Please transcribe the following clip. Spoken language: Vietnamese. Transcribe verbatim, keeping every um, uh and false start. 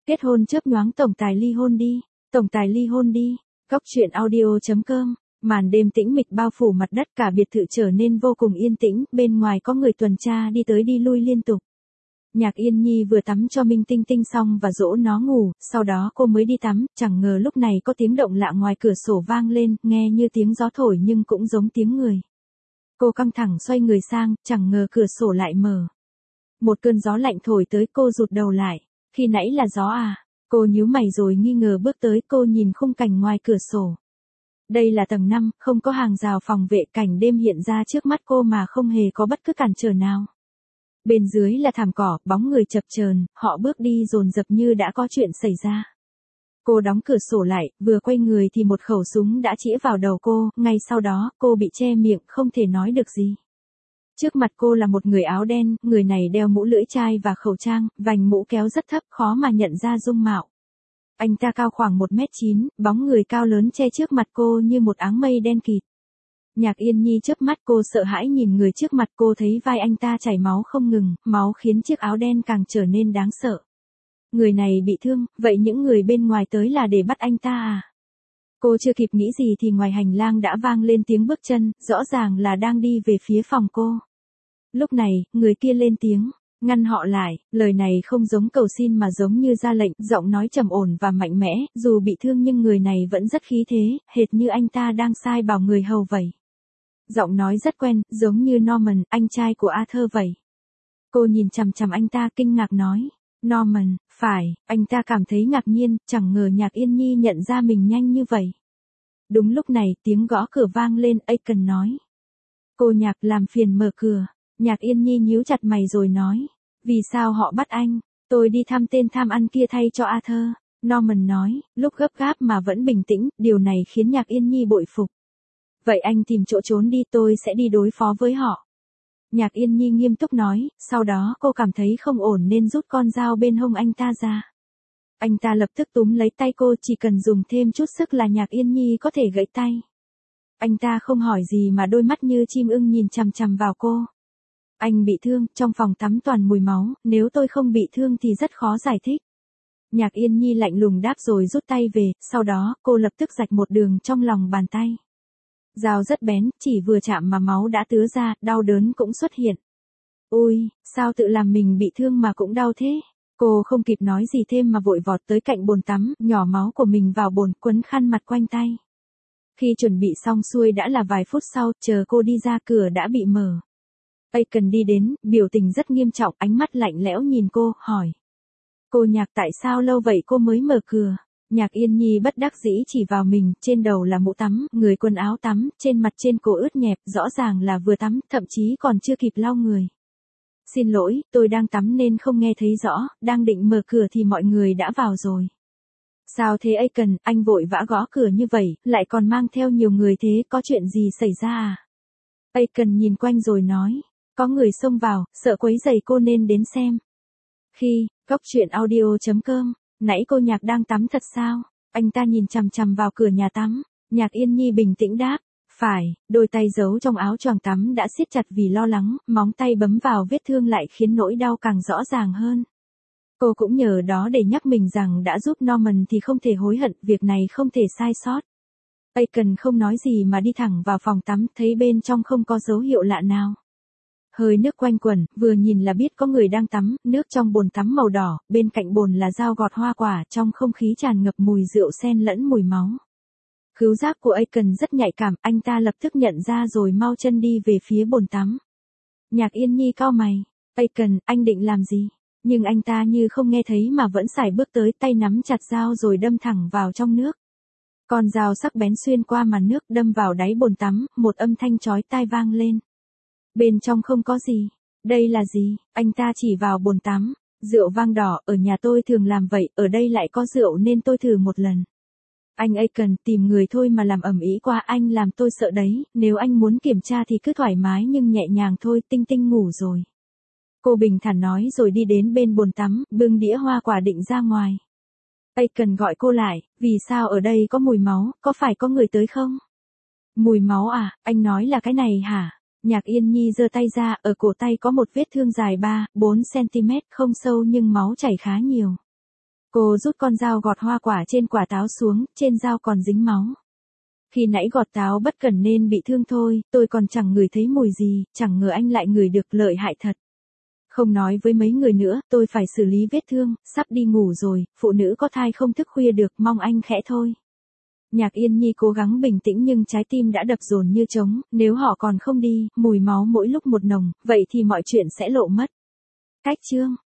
Kết hôn chớp nhoáng tổng tài ly hôn đi, tổng tài ly hôn đi. Góc truyện audio.com. Màn đêm tĩnh mịch bao phủ mặt đất, cả biệt thự trở nên vô cùng yên tĩnh, bên ngoài có người tuần tra đi tới đi lui liên tục. Nhạc Yên Nhi vừa tắm cho Minh Tinh Tinh xong và dỗ nó ngủ, sau đó cô mới đi tắm, chẳng ngờ lúc này có tiếng động lạ ngoài cửa sổ vang lên, nghe như tiếng gió thổi nhưng cũng giống tiếng người. Cô căng thẳng xoay người sang, chẳng ngờ cửa sổ lại mở. Một cơn gió lạnh thổi tới, cô rụt đầu lại. Khi nãy là gió à? Cô nhíu mày rồi nghi ngờ bước tới, cô nhìn khung cảnh ngoài cửa sổ. Đây là tầng năm, không có hàng rào phòng vệ, cảnh đêm hiện ra trước mắt cô mà không hề có bất cứ cản trở nào. Bên dưới là thảm cỏ, bóng người chập chờn, họ bước đi dồn dập như đã có chuyện xảy ra. Cô đóng cửa sổ lại, vừa quay người thì một khẩu súng đã chĩa vào đầu cô, ngay sau đó, cô bị che miệng, không thể nói được gì. Trước mặt cô là một người áo đen, người này đeo mũ lưỡi chai và khẩu trang, vành mũ kéo rất thấp, khó mà nhận ra dung mạo. Anh ta cao khoảng một mét chín, bóng người cao lớn che trước mặt cô như một áng mây đen kịt. Nhạc Yên Nhi chớp mắt, cô sợ hãi nhìn người trước mặt, cô thấy vai anh ta chảy máu không ngừng, máu khiến chiếc áo đen càng trở nên đáng sợ. Người này bị thương, vậy những người bên ngoài tới là để bắt anh ta à? Cô chưa kịp nghĩ gì thì ngoài hành lang đã vang lên tiếng bước chân, rõ ràng là đang đi về phía phòng cô. Lúc này, người kia lên tiếng, ngăn họ lại, lời này không giống cầu xin mà giống như ra lệnh, giọng nói trầm ổn và mạnh mẽ, dù bị thương nhưng người này vẫn rất khí thế, hệt như anh ta đang sai bảo người hầu vậy. Giọng nói rất quen, giống như Norman, anh trai của Arthur vậy. Cô nhìn chằm chằm anh ta kinh ngạc nói, Norman, phải, anh ta cảm thấy ngạc nhiên, chẳng ngờ Nhạc Yên Nhi nhận ra mình nhanh như vậy. Đúng lúc này, tiếng gõ cửa vang lên, Aiken nói. Cô Nhạc, làm phiền mở cửa. Nhạc Yên Nhi nhíu chặt mày rồi nói, vì sao họ bắt anh? Tôi đi thăm tên tham ăn kia thay cho Arthur. Norman nói, lúc gấp gáp mà vẫn bình tĩnh, điều này khiến Nhạc Yên Nhi bội phục. Vậy anh tìm chỗ trốn đi, tôi sẽ đi đối phó với họ. Nhạc Yên Nhi nghiêm túc nói, sau đó cô cảm thấy không ổn nên rút con dao bên hông anh ta ra. Anh ta lập tức túm lấy tay cô, chỉ cần dùng thêm chút sức là Nhạc Yên Nhi có thể gãy tay. Anh ta không hỏi gì mà đôi mắt như chim ưng nhìn chằm chằm vào cô. Anh bị thương, trong phòng tắm toàn mùi máu, nếu tôi không bị thương thì rất khó giải thích. Nhạc Yên Nhi lạnh lùng đáp rồi rút tay về, sau đó, cô lập tức rạch một đường trong lòng bàn tay. Dao rất bén, chỉ vừa chạm mà máu đã tứa ra, đau đớn cũng xuất hiện. Ôi, sao tự làm mình bị thương mà cũng đau thế? Cô không kịp nói gì thêm mà vội vọt tới cạnh bồn tắm, nhỏ máu của mình vào bồn, quấn khăn mặt quanh tay. Khi chuẩn bị xong xuôi đã là vài phút sau, chờ cô đi ra cửa đã bị mở. Aiken đi đến, biểu tình rất nghiêm trọng, ánh mắt lạnh lẽo nhìn cô, hỏi. Cô Nhạc, tại sao lâu vậy cô mới mở cửa? Nhạc Yên Nhi bất đắc dĩ chỉ vào mình, trên đầu là mũ tắm, người quần áo tắm, trên mặt trên cổ ướt nhẹp, rõ ràng là vừa tắm, thậm chí còn chưa kịp lau người. Xin lỗi, tôi đang tắm nên không nghe thấy rõ, đang định mở cửa thì mọi người đã vào rồi. Sao thế Aiken, anh vội vã gõ cửa như vậy, lại còn mang theo nhiều người thế, có chuyện gì xảy ra à? Aiken nhìn quanh rồi nói, có người xông vào, sợ quấy rầy cô nên đến xem. Khi, góc truyện audio.com, nãy cô Nhạc đang tắm thật sao? Anh ta nhìn chằm chằm vào cửa nhà tắm. Nhạc Yên Nhi bình tĩnh đáp, phải, đôi tay giấu trong áo choàng tắm đã siết chặt vì lo lắng, móng tay bấm vào vết thương lại khiến nỗi đau càng rõ ràng hơn. Cô cũng nhờ đó để nhắc mình rằng đã giúp Norman thì không thể hối hận, việc này không thể sai sót. Aiken không nói gì mà đi thẳng vào phòng tắm, thấy bên trong không có dấu hiệu lạ nào. Hơi nước quanh quẩn, vừa nhìn là biết có người đang tắm, nước trong bồn tắm màu đỏ, bên cạnh bồn là dao gọt hoa quả, trong không khí tràn ngập mùi rượu xen lẫn mùi máu. Khứu giác của Aiken rất nhạy cảm, anh ta lập tức nhận ra rồi mau chân đi về phía bồn tắm. Nhạc Yên Nhi cau mày, Aiken, anh định làm gì? Nhưng anh ta như không nghe thấy mà vẫn sải bước tới, tay nắm chặt dao rồi đâm thẳng vào trong nước. Con dao sắc bén xuyên qua màn nước đâm vào đáy bồn tắm, một âm thanh chói tai vang lên. Bên trong không có gì. Đây là gì? Anh ta chỉ vào bồn tắm. Rượu vang đỏ, ở nhà tôi thường làm vậy, ở đây lại có rượu nên tôi thử một lần. Anh Aiken, tìm người thôi mà làm ầm ĩ quá, anh làm tôi sợ đấy, nếu anh muốn kiểm tra thì cứ thoải mái nhưng nhẹ nhàng thôi, Tinh Tinh ngủ rồi. Cô bình thản nói rồi đi đến bên bồn tắm, bưng đĩa hoa quả định ra ngoài. Aiken gọi cô lại, vì sao ở đây có mùi máu, có phải có người tới không? Mùi máu à, anh nói là cái này hả? Nhạc Yên Nhi giơ tay ra, ở cổ tay có một vết thương dài ba, bốn xăng ti mét, không sâu nhưng máu chảy khá nhiều. Cô rút con dao gọt hoa quả trên quả táo xuống, trên dao còn dính máu. Khi nãy gọt táo bất cẩn nên bị thương thôi, tôi còn chẳng ngửi thấy mùi gì, chẳng ngờ anh lại ngửi được, lợi hại thật. Không nói với mấy người nữa, tôi phải xử lý vết thương, sắp đi ngủ rồi, phụ nữ có thai không thức khuya được, mong anh khẽ thôi. Nhạc Yên Nhi cố gắng bình tĩnh nhưng trái tim đã đập dồn như trống, nếu họ còn không đi, mùi máu mỗi lúc một nồng, vậy thì mọi chuyện sẽ lộ mất. Cách chương